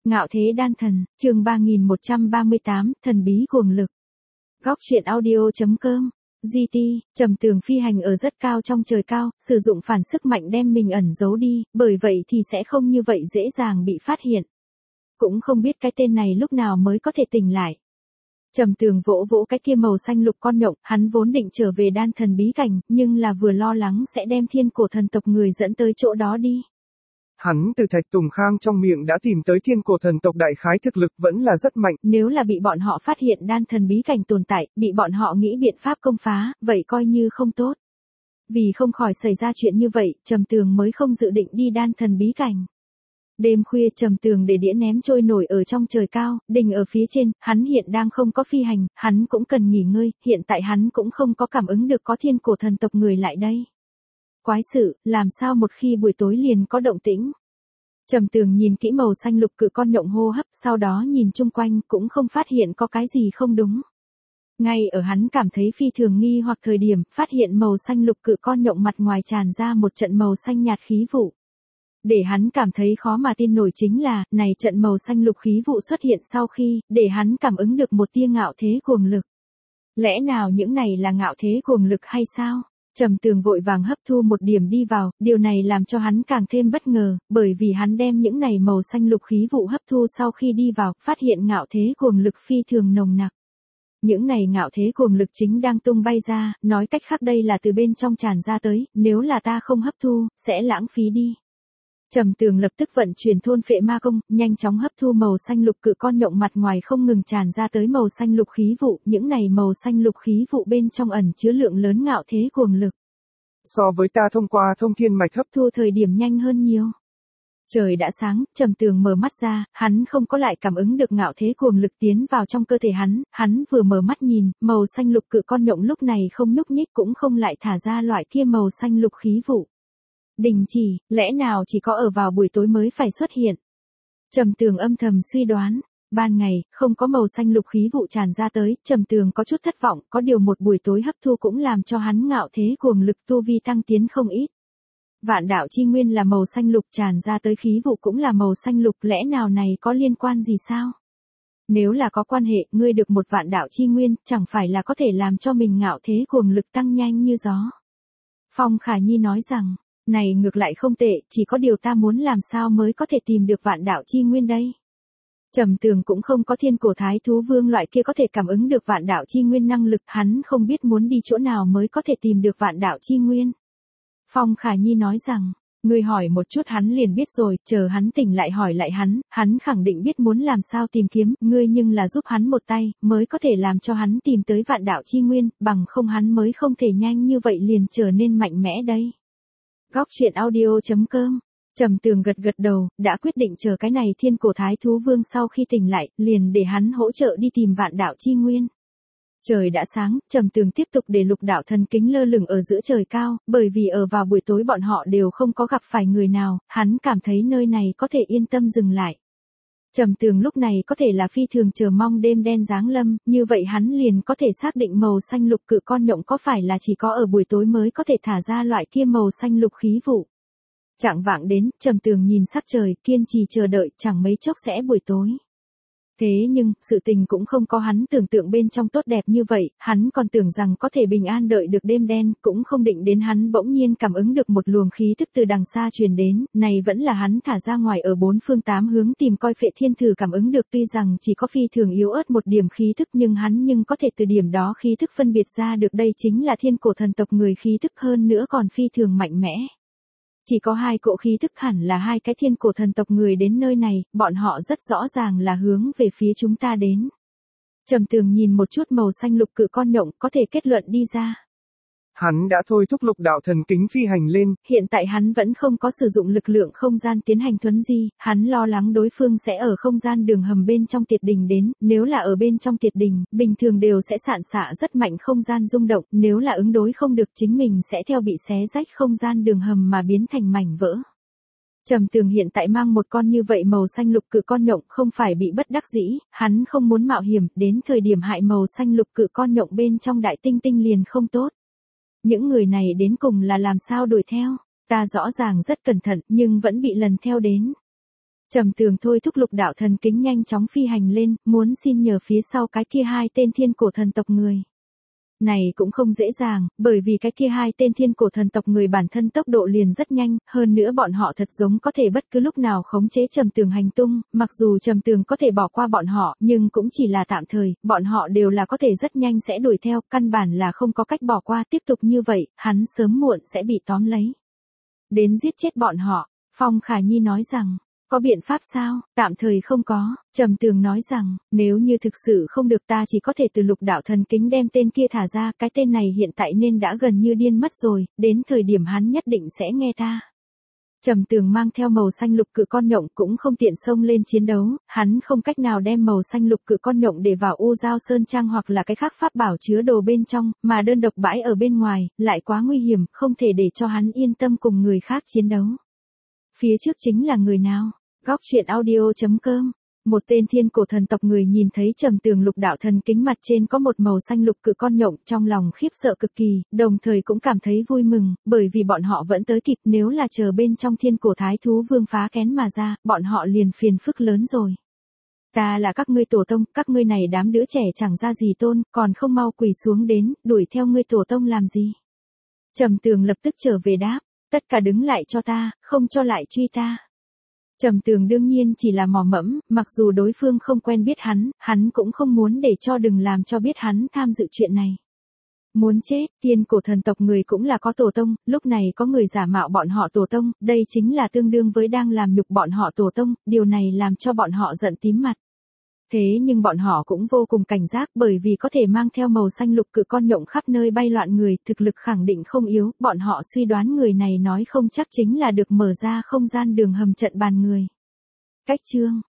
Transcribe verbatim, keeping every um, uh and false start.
Ngạo thế đan thần, chương ba nghìn một trăm ba mươi tám, thần bí cuồng lực. Góc truyện audio.com. giê tê, Trầm Tường phi hành ở rất cao trong trời cao, sử dụng phản sức mạnh đem mình ẩn giấu đi, bởi vậy thì sẽ không như vậy dễ dàng bị phát hiện. Cũng không biết cái tên này lúc nào mới có thể tỉnh lại. Trầm Tường vỗ vỗ cái kia màu xanh lục con nhộng, hắn vốn định trở về đan thần bí cảnh, nhưng là vừa lo lắng sẽ đem thiên cổ thần tộc người dẫn tới chỗ đó đi. Hắn từ Thạch Tùng Khang trong miệng đã tìm tới thiên cổ thần tộc đại khái thực lực vẫn là rất mạnh. Nếu là bị bọn họ phát hiện đan thần bí cảnh tồn tại, bị bọn họ nghĩ biện pháp công phá, vậy coi như không tốt. Vì không khỏi xảy ra chuyện như vậy, Trầm Tường mới không dự định đi đan thần bí cảnh. Đêm khuya Trầm Tường để đĩa ném trôi nổi ở trong trời cao, đình ở phía trên, hắn hiện đang không có phi hành, hắn cũng cần nghỉ ngơi, hiện tại hắn cũng không có cảm ứng được có thiên cổ thần tộc người lại đây. Quái sự, làm sao một khi buổi tối liền có động tĩnh. Trầm Tường nhìn kỹ màu xanh lục cự con nhộng hô hấp, sau đó nhìn chung quanh cũng không phát hiện có cái gì không đúng. Ngay ở hắn cảm thấy phi thường nghi hoặc thời điểm, phát hiện màu xanh lục cự con nhộng mặt ngoài tràn ra một trận màu xanh nhạt khí vụ. Để hắn cảm thấy khó mà tin nổi chính là, này trận màu xanh lục khí vụ xuất hiện sau khi, để hắn cảm ứng được một tia ngạo thế cuồng lực. Lẽ nào những này là ngạo thế cuồng lực hay sao? Trầm Tường vội vàng hấp thu một điểm đi vào, điều này làm cho hắn càng thêm bất ngờ, bởi vì hắn đem những này màu xanh lục khí vụ hấp thu sau khi đi vào, phát hiện ngạo thế cuồng lực phi thường nồng nặc. Những này ngạo thế cuồng lực chính đang tung bay ra, nói cách khác đây là từ bên trong tràn ra tới, nếu là ta không hấp thu, sẽ lãng phí đi. Trầm Tường lập tức vận chuyển thôn phệ ma công, nhanh chóng hấp thu màu xanh lục cự con nhộng mặt ngoài không ngừng tràn ra tới màu xanh lục khí vụ, những này màu xanh lục khí vụ bên trong ẩn chứa lượng lớn ngạo thế cuồng lực. So với ta thông qua thông thiên mạch hấp thu thời điểm nhanh hơn nhiều. Trời đã sáng, Trầm Tường mở mắt ra, hắn không có lại cảm ứng được ngạo thế cuồng lực tiến vào trong cơ thể hắn, hắn vừa mở mắt nhìn, màu xanh lục cự con nhộng lúc này không nhúc nhích cũng không lại thả ra loại kia màu xanh lục khí vụ. Đình chỉ, lẽ nào chỉ có ở vào buổi tối mới phải xuất hiện? Trầm Tường âm thầm suy đoán, ban ngày, không có màu xanh lục khí vụ tràn ra tới, Trầm Tường có chút thất vọng, có điều một buổi tối hấp thu cũng làm cho hắn ngạo thế cuồng lực tu vi tăng tiến không ít. Vạn đạo chi nguyên là màu xanh lục tràn ra tới khí vụ cũng là màu xanh lục, lẽ nào này có liên quan gì sao? Nếu là có quan hệ, ngươi được một vạn đạo chi nguyên, chẳng phải là có thể làm cho mình ngạo thế cuồng lực tăng nhanh như gió. Phong Khả Nhi nói rằng, này ngược lại không tệ, chỉ có điều ta muốn làm sao mới có thể tìm được vạn đạo chi nguyên đây. Trầm Tường cũng không có thiên cổ thái thú vương loại kia có thể cảm ứng được vạn đạo chi nguyên năng lực, hắn không biết muốn đi chỗ nào mới có thể tìm được vạn đạo chi nguyên. Phong Khả Nhi nói rằng, ngươi hỏi một chút hắn liền biết rồi, chờ hắn tỉnh lại hỏi lại hắn, hắn khẳng định biết muốn làm sao tìm kiếm, ngươi nhưng là giúp hắn một tay, mới có thể làm cho hắn tìm tới vạn đạo chi nguyên, bằng không hắn mới không thể nhanh như vậy liền trở nên mạnh mẽ đây. Góc truyện audio.com. Trầm Tường gật gật đầu, đã quyết định chờ cái này thiên cổ thái thú vương sau khi tỉnh lại, liền để hắn hỗ trợ đi tìm vạn đạo chi nguyên. Trời đã sáng, Trầm Tường tiếp tục để lục đạo thần kính lơ lửng ở giữa trời cao, bởi vì ở vào buổi tối bọn họ đều không có gặp phải người nào, hắn cảm thấy nơi này có thể yên tâm dừng lại. Trầm Tường lúc này có thể là phi thường chờ mong đêm đen giáng lâm, như vậy hắn liền có thể xác định màu xanh lục cự con nhộng có phải là chỉ có ở buổi tối mới có thể thả ra loại kia màu xanh lục khí vụ. Chạng vạng đến, Trầm Tường nhìn sắc trời, kiên trì chờ đợi, chẳng mấy chốc sẽ buổi tối. Thế nhưng, sự tình cũng không có hắn tưởng tượng bên trong tốt đẹp như vậy, hắn còn tưởng rằng có thể bình an đợi được đêm đen, cũng không định đến hắn bỗng nhiên cảm ứng được một luồng khí thức từ đằng xa truyền đến, này vẫn là hắn thả ra ngoài ở bốn phương tám hướng tìm coi Phệ Thiên thử cảm ứng được, tuy rằng chỉ có phi thường yếu ớt một điểm khí thức nhưng hắn nhưng có thể từ điểm đó khí thức phân biệt ra được đây chính là thiên cổ thần tộc người khí thức, hơn nữa còn phi thường mạnh mẽ. Chỉ có hai cỗ khí thức hẳn là hai cái thiên cổ thần tộc người đến nơi này, bọn họ rất rõ ràng là hướng về phía chúng ta đến. Trầm Tường nhìn một chút màu xanh lục cự con nhộng, có thể kết luận đi ra. Hắn đã thôi thúc lục đạo thần kính phi hành lên. Hiện tại hắn vẫn không có sử dụng lực lượng không gian tiến hành thuấn di, hắn lo lắng đối phương sẽ ở không gian đường hầm bên trong tiệt đình đến, nếu là ở bên trong tiệt đình, bình thường đều sẽ sản xạ rất mạnh không gian rung động, nếu là ứng đối không được chính mình sẽ theo bị xé rách không gian đường hầm mà biến thành mảnh vỡ. Trầm Tường hiện tại mang một con như vậy màu xanh lục cự con nhộng không phải bị bất đắc dĩ, hắn không muốn mạo hiểm, đến thời điểm hại màu xanh lục cự con nhộng bên trong đại tinh tinh liền không tốt. Những người này đến cùng là làm sao đuổi theo, ta rõ ràng rất cẩn thận nhưng vẫn bị lần theo đến. Trầm Tường thôi thúc lục đạo thần kính nhanh chóng phi hành lên, muốn xin nhờ phía sau cái kia hai tên thiên cổ thần tộc người. Này cũng không dễ dàng, bởi vì cái kia hai tên thiên cổ thần tộc người bản thân tốc độ liền rất nhanh, hơn nữa bọn họ thật giống có thể bất cứ lúc nào khống chế Trầm Tường hành tung, mặc dù Trầm Tường có thể bỏ qua bọn họ, nhưng cũng chỉ là tạm thời, bọn họ đều là có thể rất nhanh sẽ đuổi theo, căn bản là không có cách bỏ qua, tiếp tục như vậy, hắn sớm muộn sẽ bị tóm lấy. Đến giết chết bọn họ, Phong Khả Nhi nói rằng, có biện pháp sao? Tạm thời không có, Trầm Tường nói rằng, nếu như thực sự không được ta chỉ có thể từ lục đạo thần kính đem tên kia thả ra, cái tên này hiện tại nên đã gần như điên mất rồi, đến thời điểm hắn nhất định sẽ nghe ta. Trầm Tường mang theo màu xanh lục cự con nhộng cũng không tiện xông lên chiến đấu, hắn không cách nào đem màu xanh lục cự con nhộng để vào U Giao Sơn Trang hoặc là cái khác pháp bảo chứa đồ bên trong, mà đơn độc bãi ở bên ngoài, lại quá nguy hiểm, không thể để cho hắn yên tâm cùng người khác chiến đấu. Phía trước chính là người nào? Góc truyện audio chấm com. Một tên thiên cổ thần tộc người nhìn thấy Trầm Tường lục đạo thần kính mặt trên có một màu xanh lục cự con nhộng, trong lòng khiếp sợ cực kỳ, đồng thời cũng cảm thấy vui mừng, bởi vì bọn họ vẫn tới kịp, nếu là chờ bên trong thiên cổ thái thú vương phá kén mà ra, bọn họ liền phiền phức lớn rồi. Ta là các ngươi tổ tông, các ngươi này đám đứa trẻ chẳng ra gì tôn, còn không mau quỳ xuống đến, đuổi theo ngươi tổ tông làm gì? Trầm Tường lập tức trở về đáp, tất cả đứng lại cho ta, không cho lại truy ta. Trầm Tường đương nhiên chỉ là mò mẫm, mặc dù đối phương không quen biết hắn, hắn cũng không muốn để cho đừng làm cho biết hắn tham dự chuyện này. Muốn chết, tiên cổ thần tộc người cũng là có tổ tông, lúc này có người giả mạo bọn họ tổ tông, đây chính là tương đương với đang làm nhục bọn họ tổ tông, điều này làm cho bọn họ giận tím mặt. Thế nhưng bọn họ cũng vô cùng cảnh giác, bởi vì có thể mang theo màu xanh lục cự con nhộng khắp nơi bay loạn người, thực lực khẳng định không yếu, bọn họ suy đoán người này nói không chắc chính là được mở ra không gian đường hầm trận bàn người. Cách chương